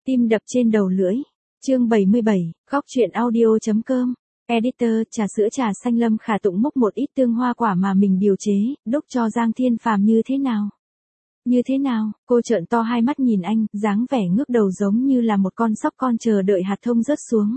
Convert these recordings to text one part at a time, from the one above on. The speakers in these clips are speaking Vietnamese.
Tim đập trên đầu lưỡi. Chương 77, góc truyện audio.com. Editor, trà sữa trà xanh. Lâm Khả Tụng múc một ít tương hoa quả mà mình điều chế, đúc cho Giang Thiên Phàm. Như thế nào? Như thế nào? Cô trợn to hai mắt nhìn anh, dáng vẻ ngước đầu giống như là một con sóc con chờ đợi hạt thông rớt xuống.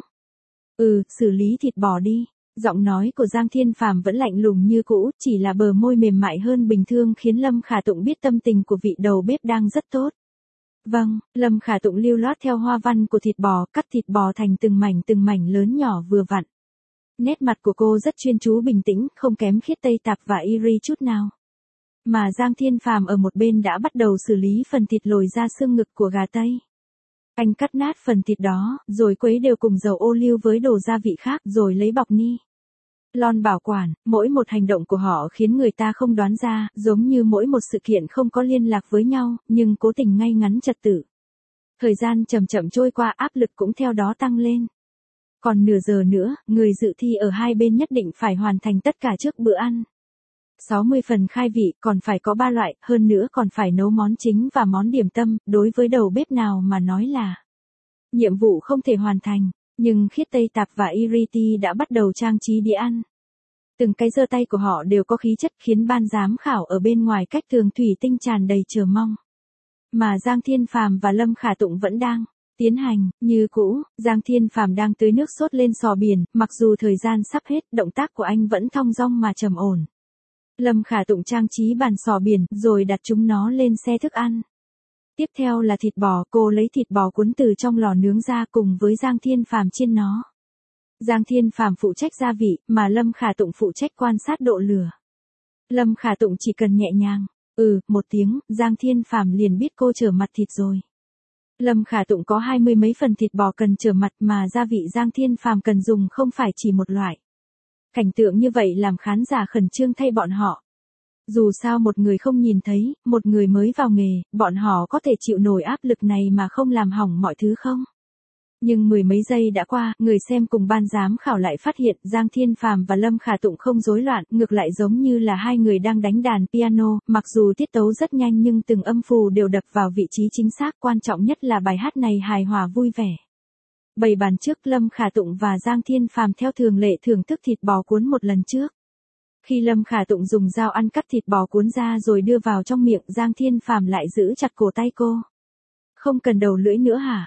Xử lý thịt bò đi. Giọng nói của Giang Thiên Phàm vẫn lạnh lùng như cũ, chỉ là bờ môi mềm mại hơn bình thường khiến Lâm Khả Tụng biết tâm tình của vị đầu bếp đang rất tốt. Vâng, Lâm Khả Tụng lưu loát theo hoa văn của thịt bò, cắt thịt bò thành từng mảnh lớn nhỏ vừa vặn. Nét mặt của cô rất chuyên chú bình tĩnh, không kém Khiết Tây Tạp và Iri chút nào. Mà Giang Thiên Phàm ở một bên đã bắt đầu xử lý phần thịt lồi ra xương ngực của gà Tây. Anh cắt nát phần thịt đó, rồi quấy đều cùng dầu ô liu với đồ gia vị khác, rồi lấy bọc ni lon bảo quản. Mỗi một hành động của họ khiến người ta không đoán ra, giống như mỗi một sự kiện không có liên lạc với nhau, nhưng cố tình ngay ngắn trật tự. Thời gian chậm chậm trôi qua, áp lực cũng theo đó tăng lên. Còn nửa giờ nữa, người dự thi ở hai bên nhất định phải hoàn thành tất cả trước bữa ăn. 60 phần khai vị, còn phải có 3 loại, hơn nữa còn phải nấu món chính và món điểm tâm, đối với đầu bếp nào mà nói là nhiệm vụ không thể hoàn thành. Nhưng Khiết Tây Tạp và Iriti đã bắt đầu trang trí đĩa ăn. Từng cái giơ tay của họ đều có khí chất khiến ban giám khảo ở bên ngoài cách tường thủy tinh tràn đầy chờ mong. Mà Giang Thiên Phàm và Lâm Khả Tụng vẫn đang tiến hành, như cũ. Giang Thiên Phàm đang tưới nước sốt lên sò biển, mặc dù thời gian sắp hết, động tác của anh vẫn thong dong mà trầm ổn. Lâm Khả Tụng trang trí bàn sò biển, rồi đặt chúng nó lên xe thức ăn. Tiếp theo là thịt bò, cô lấy thịt bò cuốn từ trong lò nướng ra cùng với Giang Thiên Phàm chiên nó. Giang Thiên Phàm phụ trách gia vị, mà Lâm Khả Tụng phụ trách quan sát độ lửa. Lâm Khả Tụng chỉ cần nhẹ nhàng, một tiếng, Giang Thiên Phàm liền biết cô trở mặt thịt rồi. Lâm Khả Tụng có 20 mấy phần thịt bò cần trở mặt mà gia vị Giang Thiên Phàm cần dùng không phải chỉ một loại. Cảnh tượng như vậy làm khán giả khẩn trương thay bọn họ. Dù sao một người không nhìn thấy, một người mới vào nghề, bọn họ có thể chịu nổi áp lực này mà không làm hỏng mọi thứ không? Nhưng mười mấy giây đã qua, người xem cùng ban giám khảo lại phát hiện Giang Thiên Phàm và Lâm Khả Tụng không rối loạn, ngược lại giống như là hai người đang đánh đàn piano, mặc dù tiết tấu rất nhanh nhưng từng âm phù đều đập vào vị trí chính xác, quan trọng nhất là bài hát này hài hòa vui vẻ. Bày bàn trước, Lâm Khả Tụng và Giang Thiên Phàm theo thường lệ thưởng thức thịt bò cuốn một lần trước. Khi Lâm Khả Tụng dùng dao ăn cắt thịt bò cuốn ra rồi đưa vào trong miệng, Giang Thiên Phàm lại giữ chặt cổ tay cô. Không cần đầu lưỡi nữa hả?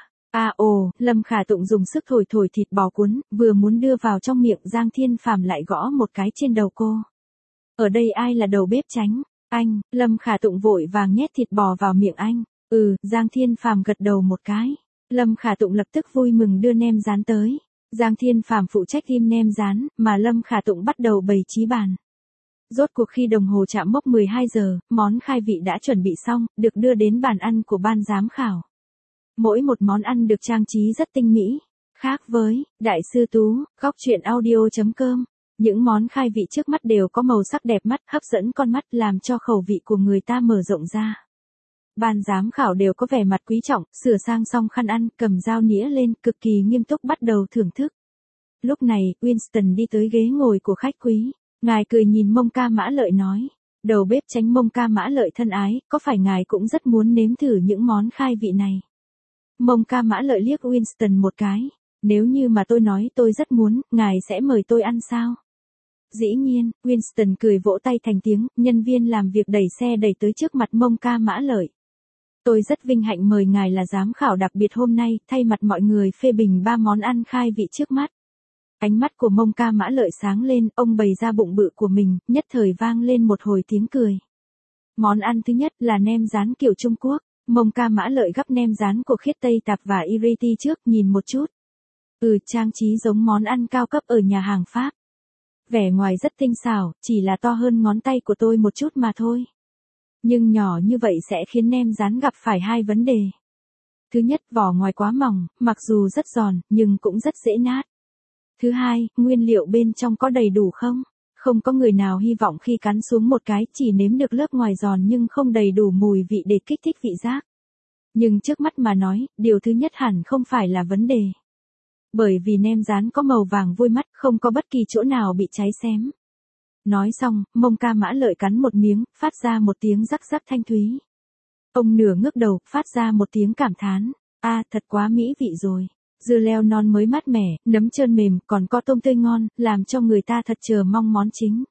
Lâm Khả Tụng dùng sức thổi thịt bò cuốn, vừa muốn đưa vào trong miệng, Giang Thiên Phàm lại gõ một cái trên đầu cô. Ở đây ai là đầu bếp tránh? Anh. Lâm Khả Tụng vội vàng nhét thịt bò vào miệng anh. Giang Thiên Phàm gật đầu một cái. Lâm Khả Tụng lập tức vui mừng đưa nem rán tới. Giang Thiên Phàm phụ trách ghim nem rán, mà Lâm Khả Tụng bắt đầu bày trí bàn. Rốt cuộc khi đồng hồ chạm mốc 12 giờ, món khai vị đã chuẩn bị xong, được đưa đến bàn ăn của ban giám khảo. Mỗi một món ăn được trang trí rất tinh mỹ. Khác với Đại sư Tú, góc truyện audio.com, những món khai vị trước mắt đều có màu sắc đẹp mắt, hấp dẫn con mắt, làm cho khẩu vị của người ta mở rộng ra. Ban giám khảo đều có vẻ mặt quý trọng, sửa sang xong khăn ăn, cầm dao nĩa lên, cực kỳ nghiêm túc bắt đầu thưởng thức. Lúc này, Winston đi tới ghế ngồi của khách quý. Ngài cười nhìn Mông Ca Mã Lợi nói. Đầu bếp tránh Mông Ca Mã Lợi thân ái, có phải ngài cũng rất muốn nếm thử những món khai vị này? Mông Ca Mã Lợi liếc Winston một cái. Nếu như mà tôi nói tôi rất muốn, ngài sẽ mời tôi ăn sao? Dĩ nhiên, Winston cười vỗ tay thành tiếng, nhân viên làm việc đẩy xe đẩy tới trước mặt Mông Ca Mã Lợi. Tôi rất vinh hạnh mời ngài là giám khảo đặc biệt hôm nay, thay mặt mọi người phê bình 3 món ăn khai vị trước mắt. Ánh mắt của Mông Ca Mã Lợi sáng lên, ông bày ra bụng bự của mình, nhất thời vang lên một hồi tiếng cười. Món ăn thứ nhất là nem rán kiểu Trung Quốc. Mông Ca Mã Lợi gắp nem rán của Khiết Tây Tạp và Iriti trước, nhìn một chút. Trang trí giống món ăn cao cấp ở nhà hàng Pháp. Vẻ ngoài rất tinh xảo, chỉ là to hơn ngón tay của tôi một chút mà thôi. Nhưng nhỏ như vậy sẽ khiến nem rán gặp phải hai vấn đề. Thứ nhất, vỏ ngoài quá mỏng, mặc dù rất giòn, nhưng cũng rất dễ nát. Thứ hai, nguyên liệu bên trong có đầy đủ không? Không có người nào hy vọng khi cắn xuống một cái chỉ nếm được lớp ngoài giòn nhưng không đầy đủ mùi vị để kích thích vị giác. Nhưng trước mắt mà nói, điều thứ nhất hẳn không phải là vấn đề. Bởi vì nem rán có màu vàng vui mắt, không có bất kỳ chỗ nào bị cháy xém. Nói xong, Mông Ca Mã Lợi cắn một miếng, phát ra một tiếng rắc rắc thanh thúy. Ông nửa ngước đầu, phát ra một tiếng cảm thán. Thật quá mỹ vị rồi. Dưa leo non mới mát mẻ, nấm trơn mềm, còn có tôm tươi ngon, làm cho người ta thật chờ mong món chính.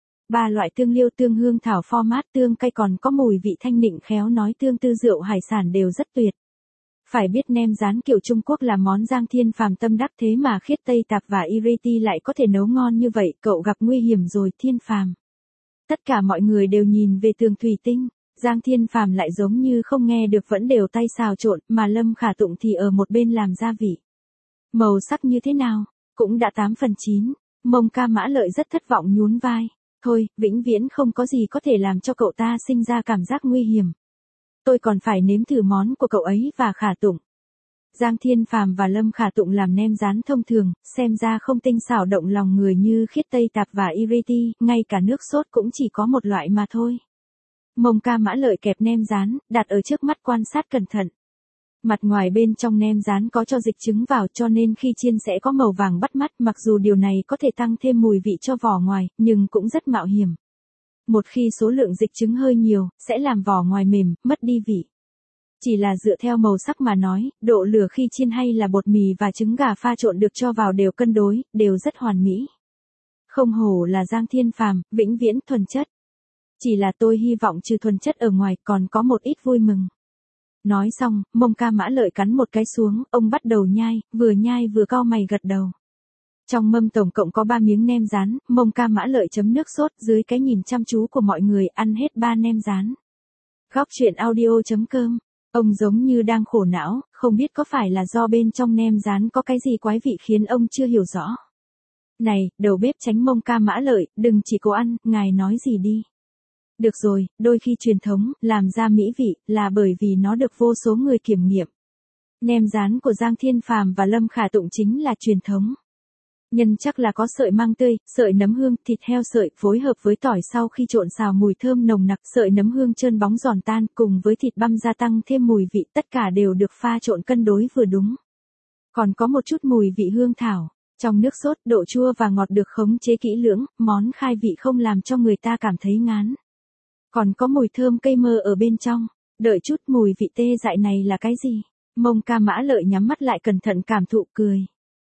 3 loại tương liêu, tương hương thảo, pho mát, tương cay, còn có mùi vị thanh nịnh khéo nói, tương tư rượu hải sản đều rất tuyệt. Phải biết nem rán kiểu Trung Quốc là món Giang Thiên Phàm tâm đắc, thế mà Khiết Tây Tạp và Ireti lại có thể nấu ngon như vậy, cậu gặp nguy hiểm rồi Thiên Phàm. Tất cả mọi người đều nhìn về tường thủy tinh, Giang Thiên Phàm lại giống như không nghe được, vẫn đều tay xào trộn, mà Lâm Khả Tụng thì ở một bên làm gia vị. Màu sắc như thế nào? Cũng đã 8 phần 9, Mông Ca Mã Lợi rất thất vọng nhún vai. Thôi, vĩnh viễn không có gì có thể làm cho cậu ta sinh ra cảm giác nguy hiểm. Tôi còn phải nếm thử món của cậu ấy và Khả Tụng. Giang Thiên Phàm và Lâm Khả Tụng làm nem rán thông thường, xem ra không tinh xảo động lòng người như Khiết Tây Tạp và Ireti, ngay cả nước sốt cũng chỉ có một loại mà thôi. Mông Ca Mã Lợi kẹp nem rán, đặt ở trước mắt quan sát cẩn thận. Mặt ngoài bên trong nem rán có cho dịch trứng vào, cho nên khi chiên sẽ có màu vàng bắt mắt, mặc dù điều này có thể tăng thêm mùi vị cho vỏ ngoài, nhưng cũng rất mạo hiểm. Một khi số lượng dịch trứng hơi nhiều, sẽ làm vỏ ngoài mềm, mất đi vị. Chỉ là dựa theo màu sắc mà nói, độ lửa khi chiên hay là bột mì và trứng gà pha trộn được cho vào đều cân đối, đều rất hoàn mỹ. Không hổ là Giang Thiên Phàm, vĩnh viễn thuần chất. Chỉ là tôi hy vọng trừ thuần chất ở ngoài còn có một ít vui mừng. Nói xong, Mông Ca Mã Lợi cắn một cái xuống, ông bắt đầu nhai vừa cau mày gật đầu. Trong mâm tổng cộng có 3 miếng nem rán, Mông Ca Mã Lợi chấm nước sốt, dưới cái nhìn chăm chú của mọi người, ăn hết 3 nem rán. Góc truyện audio.com. Ông giống như đang khổ não, không biết có phải là do bên trong nem rán có cái gì quái vị khiến ông chưa hiểu rõ. Này, đầu bếp Tránh Mông Ca Mã Lợi, đừng chỉ cố ăn, ngài nói gì đi. Được rồi, đôi khi truyền thống, làm ra mỹ vị, là bởi vì nó được vô số người kiểm nghiệm. Nem rán của Giang Thiên Phàm và Lâm Khả Tụng chính là truyền thống. Nhân chắc là có sợi măng tươi, sợi nấm hương, thịt heo sợi, phối hợp với tỏi sau khi trộn xào mùi thơm nồng nặc, sợi nấm hương trơn bóng giòn tan, cùng với thịt băm gia tăng thêm mùi vị, tất cả đều được pha trộn cân đối vừa đúng. Còn có một chút mùi vị hương thảo. Trong nước sốt, độ chua và ngọt được khống chế kỹ lưỡng, món khai vị không làm cho người ta cảm thấy ngán. Còn có mùi thơm cây mơ ở bên trong. Đợi chút, mùi vị tê dại này là cái gì? Mông Ca Mã Lợi nhắm mắt lại cẩn thận cảm thụ cười.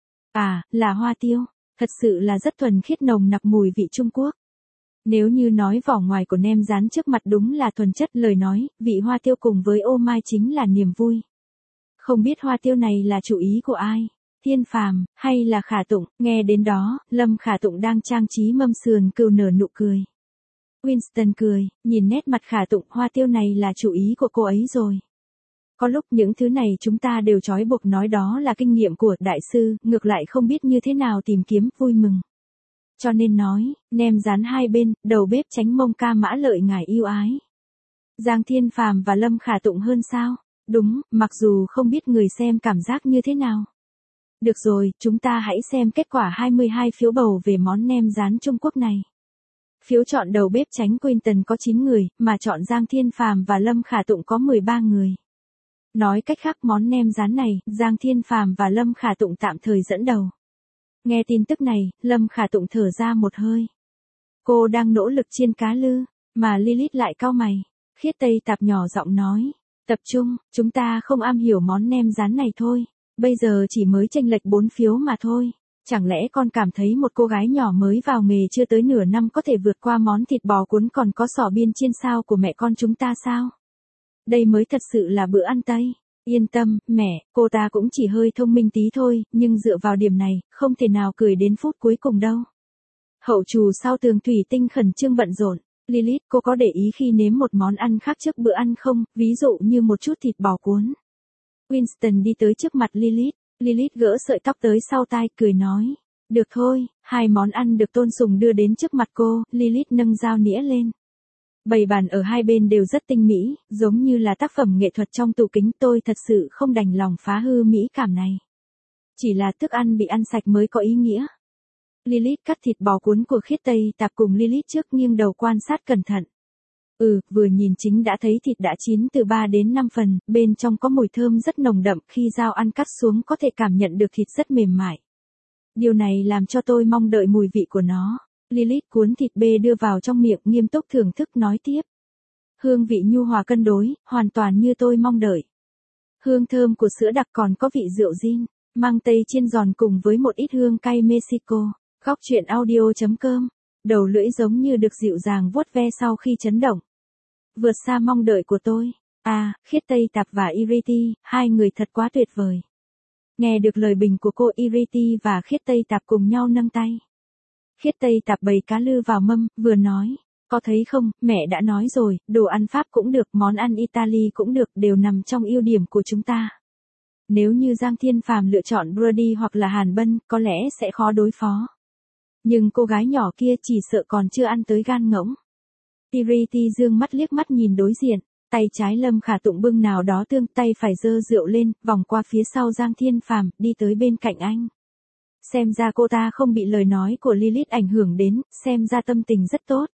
Là hoa tiêu. Thật sự là rất thuần khiết nồng nặc mùi vị Trung Quốc. Nếu như nói vỏ ngoài của nem rán trước mặt đúng là thuần chất, lời nói, vị hoa tiêu cùng với ô mai chính là niềm vui. Không biết hoa tiêu này là chủ ý của ai? Thiên Phàm, hay là Khả Tụng? Nghe đến đó, Lâm Khả Tụng đang trang trí mâm sườn cừu nở nụ cười. Winston cười, nhìn nét mặt Khả Tụng, hoa tiêu này là chủ ý của cô ấy rồi. Có lúc những thứ này chúng ta đều trói buộc nói đó là kinh nghiệm của đại sư, ngược lại không biết như thế nào tìm kiếm vui mừng. Cho nên nói, nem rán hai bên, đầu bếp Tránh Mông Ca Mã Lợi ngài yêu ái. Giang Thiên Phàm và Lâm Khả Tụng hơn sao? Đúng, mặc dù không biết người xem cảm giác như thế nào. Được rồi, chúng ta hãy xem kết quả 22 phiếu bầu về món nem rán Trung Quốc này. Phiếu chọn đầu bếp Tránh Quinton có 9 người, mà chọn Giang Thiên Phàm và Lâm Khả Tụng có 13 người. Nói cách khác, món nem rán này, Giang Thiên Phàm và Lâm Khả Tụng tạm thời dẫn đầu. Nghe tin tức này, Lâm Khả Tụng thở ra một hơi. Cô đang nỗ lực chiên cá lư, mà Lilith lại cau mày. Khiết Tây Tạp nhỏ giọng nói, tập trung, chúng ta không am hiểu món nem rán này thôi. Bây giờ chỉ mới chênh lệch 4 phiếu mà thôi. Chẳng lẽ con cảm thấy một cô gái nhỏ mới vào nghề chưa tới nửa năm có thể vượt qua món thịt bò cuốn còn có sò biên chiên sao của mẹ con chúng ta sao? Đây mới thật sự là bữa ăn Tây. Yên tâm, mẹ, cô ta cũng chỉ hơi thông minh tí thôi, nhưng dựa vào điểm này, không thể nào cười đến phút cuối cùng đâu. Hậu trù sau tường thủy tinh khẩn trương bận rộn. Lilith, cô có để ý khi nếm một món ăn khác trước bữa ăn không, ví dụ như một chút thịt bò cuốn? Winston đi tới trước mặt Lilith. Lilith gỡ sợi tóc tới sau tai, cười nói. Được thôi, 2 món ăn được Tôn Sùng đưa đến trước mặt cô, Lilith nâng dao nĩa lên. Bày bàn ở hai bên đều rất tinh mỹ, giống như là tác phẩm nghệ thuật trong tủ kính, tôi thật sự không đành lòng phá hư mỹ cảm này. Chỉ là thức ăn bị ăn sạch mới có ý nghĩa. Lilith cắt thịt bò cuốn của Khiết Tây Tạp cùng Lilith trước nghiêng đầu quan sát cẩn thận. Vừa nhìn chính đã thấy thịt đã chín từ 3 đến 5 phần, bên trong có mùi thơm rất nồng đậm, khi dao ăn cắt xuống có thể cảm nhận được thịt rất mềm mại. Điều này làm cho tôi mong đợi mùi vị của nó. Lilith cuốn thịt bê đưa vào trong miệng, nghiêm túc thưởng thức nói tiếp. Hương vị nhu hòa cân đối, hoàn toàn như tôi mong đợi. Hương thơm của sữa đặc còn có vị rượu gin, măng tây chiên giòn cùng với một ít hương cay Mexico. Góc truyện audio.com. Đầu lưỡi giống như được dịu dàng vuốt ve sau khi chấn động. Vượt xa mong đợi của tôi. Khiết Tây Tạp và Iriti, hai người thật quá tuyệt vời. Nghe được lời bình của cô, Iriti và Khiết Tây Tạp cùng nhau nâng tay. Khiết Tây Tạp bày cá lư vào mâm, vừa nói, có thấy không, mẹ đã nói rồi, đồ ăn Pháp cũng được, món ăn Italy cũng được, đều nằm trong ưu điểm của chúng ta. Nếu như Giang Thiên Phàm lựa chọn Brody hoặc là Hàn Bân, có lẽ sẽ khó đối phó. Nhưng cô gái nhỏ kia chỉ sợ còn chưa ăn tới gan ngỗng. Iriti dương mắt liếc mắt nhìn đối diện, tay trái Lâm Khả Tụng bưng nào đó tương, tay phải giơ rượu lên, vòng qua phía sau Giang Thiên Phàm, đi tới bên cạnh anh. Xem ra cô ta không bị lời nói của Lilith ảnh hưởng đến, xem ra tâm tình rất tốt.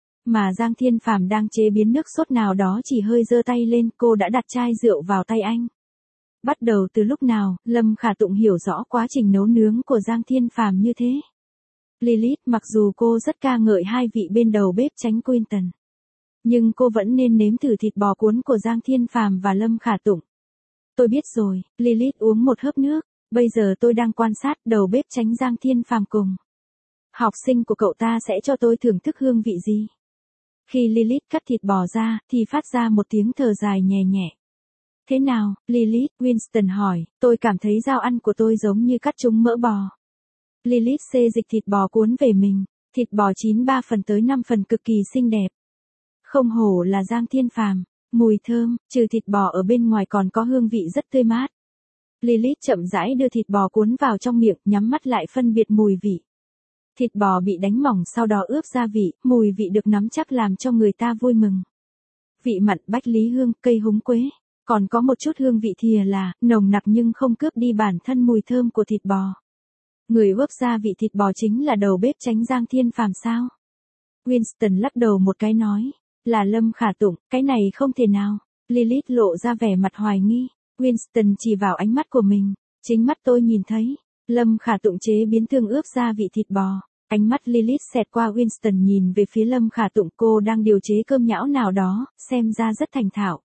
Mà Giang Thiên Phàm đang chế biến nước sốt nào đó chỉ hơi giơ tay lên, cô đã đặt chai rượu vào tay anh. Bắt đầu từ lúc nào, Lâm Khả Tụng hiểu rõ quá trình nấu nướng của Giang Thiên Phàm như thế. Lilith, mặc dù cô rất ca ngợi hai vị bên đầu bếp tránh Quinton, nhưng cô vẫn nên nếm thử thịt bò cuốn của Giang Thiên Phàm và Lâm Khả Tụng. Tôi biết rồi, Lilith uống một hớp nước, bây giờ tôi đang quan sát đầu bếp tránh Giang Thiên Phàm cùng học sinh của cậu ta sẽ cho tôi thưởng thức hương vị gì. Khi Lilith cắt thịt bò ra, thì phát ra một tiếng thở dài nhẹ nhẹ. Thế nào, Lilith? Winston hỏi, tôi cảm thấy dao ăn của tôi giống như cắt trúng mỡ bò. Lilith xê dịch thịt bò cuốn về mình, thịt bò chín 3 phần tới 5 phần cực kỳ xinh đẹp. Không hổ là Giang Thiên Phàm, mùi thơm, trừ thịt bò ở bên ngoài còn có hương vị rất tươi mát. Lilith chậm rãi đưa thịt bò cuốn vào trong miệng, nhắm mắt lại phân biệt mùi vị. Thịt bò bị đánh mỏng sau đó ướp gia vị, mùi vị được nắm chắc làm cho người ta vui mừng. Vị mặn, bách lý hương, cây húng quế, còn có một chút hương vị thìa là, nồng nặc nhưng không cướp đi bản thân mùi thơm của thịt bò. Người ướp gia vị thịt bò chính là đầu bếp tránh Giang Thiên Phàm sao? Winston lắc đầu một cái nói, là Lâm Khả Tụng, cái này không thể nào. Lilith lộ ra vẻ mặt hoài nghi. Winston chỉ vào ánh mắt của mình, chính mắt tôi nhìn thấy. Lâm Khả Tụng chế biến tương ướp gia vị thịt bò. Ánh mắt Lilith xẹt qua Winston nhìn về phía Lâm Khả Tụng, cô đang điều chế cơm nhão nào đó, xem ra rất thành thạo.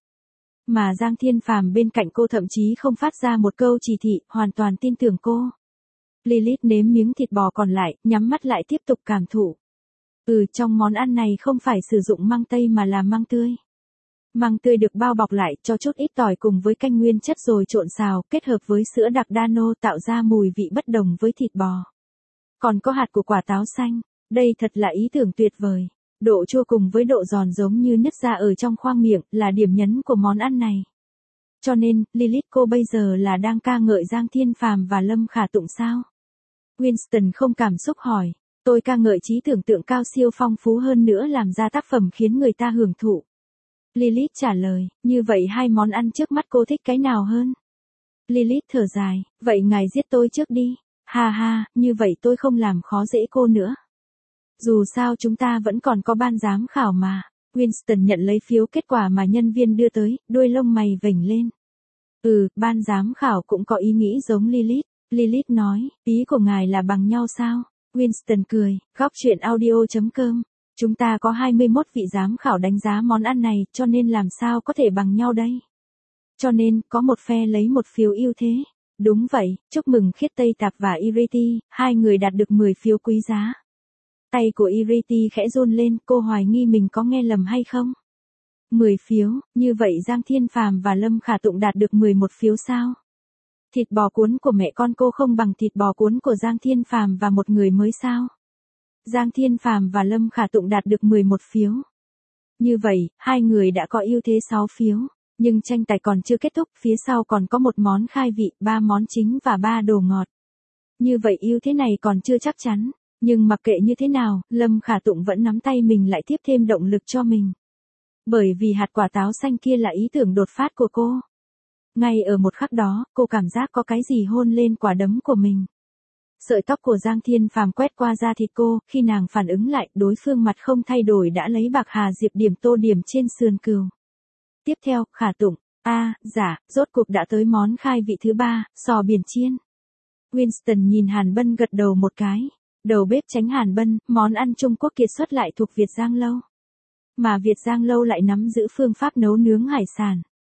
Mà Giang Thiên Phàm bên cạnh cô thậm chí không phát ra một câu chỉ thị, hoàn toàn tin tưởng cô. Lilith nếm miếng thịt bò còn lại, nhắm mắt lại tiếp tục cảm thụ. Trong món ăn này không phải sử dụng măng tây mà là măng tươi. Măng tươi được bao bọc lại, cho chút ít tỏi cùng với canh nguyên chất rồi trộn xào, kết hợp với sữa đặc Dano tạo ra mùi vị bất đồng với thịt bò. Còn có hạt của quả táo xanh, đây thật là ý tưởng tuyệt vời. Độ chua cùng với độ giòn giống như nứt ra ở trong khoang miệng là điểm nhấn của món ăn này. Cho nên, Lilith cô bây giờ là đang ca ngợi Giang Thiên Phàm và Lâm Khả Tụng sao? Winston không cảm xúc hỏi, tôi ca ngợi trí tưởng tượng cao siêu phong phú hơn nữa làm ra tác phẩm khiến người ta hưởng thụ. Lilith trả lời, như vậy hai món ăn trước mắt cô thích cái nào hơn? Lilith thở dài, vậy ngài giết tôi trước đi. Ha ha, như vậy tôi không làm khó dễ cô nữa. Dù sao chúng ta vẫn còn có ban giám khảo mà. Winston nhận lấy phiếu kết quả mà nhân viên đưa tới, đuôi lông mày vểnh lên. Ban giám khảo cũng có ý nghĩ giống Lilith. Lilith nói, ý của ngài là bằng nhau sao? Winston cười, góc truyện audio.com. Chúng ta có 21 vị giám khảo đánh giá món ăn này, cho nên làm sao có thể bằng nhau đây? Cho nên, có một phe lấy một phiếu ưu thế. Đúng vậy, chúc mừng Khiết Tây Tạp và Iriti, hai người đạt được 10 phiếu quý giá. Tay của Iriti khẽ run lên, cô hoài nghi mình có nghe lầm hay không? 10 phiếu, như vậy Giang Thiên Phàm và Lâm Khả Tụng đạt được 11 phiếu sao? Thịt bò cuốn của mẹ con cô không bằng thịt bò cuốn của Giang Thiên Phàm và một người mới sao? Giang Thiên Phàm và Lâm Khả Tụng đạt được 11 phiếu. Như vậy, hai người đã có ưu thế 6 phiếu. Nhưng tranh tài còn chưa kết thúc, phía sau còn có một món khai vị, 3 món chính và 3 đồ ngọt. Như vậy ưu thế này còn chưa chắc chắn. Nhưng mặc kệ như thế nào, Lâm Khả Tụng vẫn nắm tay mình lại tiếp thêm động lực cho mình. Bởi vì hạt quả táo xanh kia là ý tưởng đột phát của cô. Ngay ở một khắc đó, cô cảm giác có cái gì hôn lên quả đấm của mình. Sợi tóc của Giang Thiên Phàm quét qua da thịt cô, khi nàng phản ứng lại, đối phương mặt không thay đổi đã lấy bạc hà diệp điểm tô điểm trên sườn cừu. Tiếp theo, Khả Tụng, dạ, rốt cuộc đã tới món khai vị thứ 3, sò biển chiên. Winston nhìn Hàn Bân gật đầu một cái. Đầu bếp tránh Hàn Bân, món ăn Trung Quốc kiệt xuất lại thuộc Việt Giang Lâu. Mà Việt Giang Lâu lại nắm giữ phương pháp nấu nướng hải sản.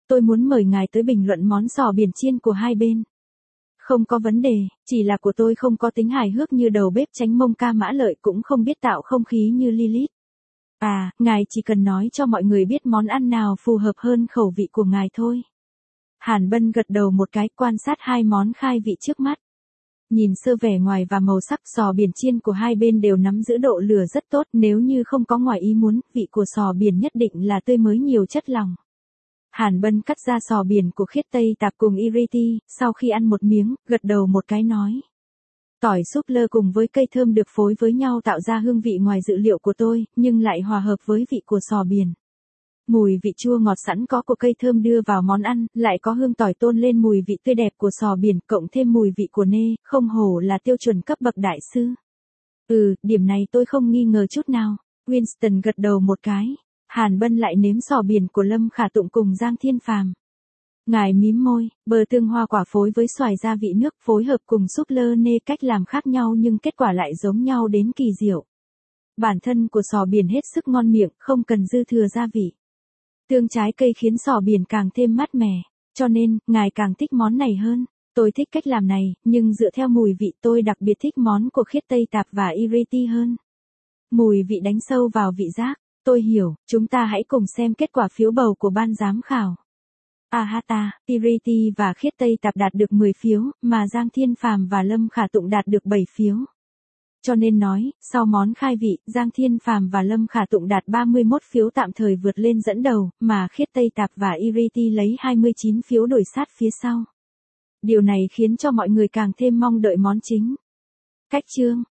Tôi muốn mời ngài tới bình luận món sò biển chiên của hai bên. Không có vấn đề, chỉ là của tôi không có tính hài hước như đầu bếp Chánh Mông Ca Mã Lợi, cũng không biết tạo không khí như Lilith. À, ngài chỉ cần nói cho mọi người biết món ăn nào phù hợp hơn khẩu vị của ngài thôi. Hàn Bân gật đầu một cái, quan sát hai món khai vị trước mắt. Nhìn sơ vẻ ngoài và màu sắc, sò biển chiên của hai bên đều nắm giữ độ lửa rất tốt, nếu như không có ngoài ý muốn, vị của sò biển nhất định là tươi mới nhiều chất lỏng. Hàn Bân cắt ra sò biển của Khiết Tây Tạp cùng Iriti, sau khi ăn một miếng, gật đầu một cái nói. Tỏi súp lơ cùng với cây thơm được phối với nhau tạo ra hương vị ngoài dự liệu của tôi, nhưng lại hòa hợp với vị của sò biển. Mùi vị chua ngọt sẵn có của cây thơm đưa vào món ăn, lại có hương tỏi tôn lên mùi vị tươi đẹp của sò biển, cộng thêm mùi vị của nê, không hổ là tiêu chuẩn cấp bậc đại sư. Điểm này tôi không nghi ngờ chút nào. Winston gật đầu một cái. Hàn Bân lại nếm sò biển của Lâm Khả Tụng cùng Giang Thiên Phàm. Ngài mím môi, bơ tương hoa quả phối với xoài gia vị nước phối hợp cùng súp lơ nê, cách làm khác nhau nhưng kết quả lại giống nhau đến kỳ diệu. Bản thân của sò biển hết sức ngon miệng, không cần dư thừa gia vị. Tương trái cây khiến sò biển càng thêm mát mẻ, cho nên, ngài càng thích món này hơn. Tôi thích cách làm này, nhưng dựa theo mùi vị tôi đặc biệt thích món của Khiết Tây Tạp và Iriti hơn. Mùi vị đánh sâu vào vị giác. Tôi hiểu, chúng ta hãy cùng xem kết quả phiếu bầu của ban giám khảo. Ahata, Iriti và Khiết Tây Tạp đạt được 10 phiếu, mà Giang Thiên Phàm và Lâm Khả Tụng đạt được 7 phiếu. Cho nên nói, sau món khai vị, Giang Thiên Phàm và Lâm Khả Tụng đạt 31 phiếu tạm thời vượt lên dẫn đầu, mà Khiết Tây Tạp và Iriti lấy 29 phiếu đuổi sát phía sau. Điều này khiến cho mọi người càng thêm mong đợi món chính. Cách chương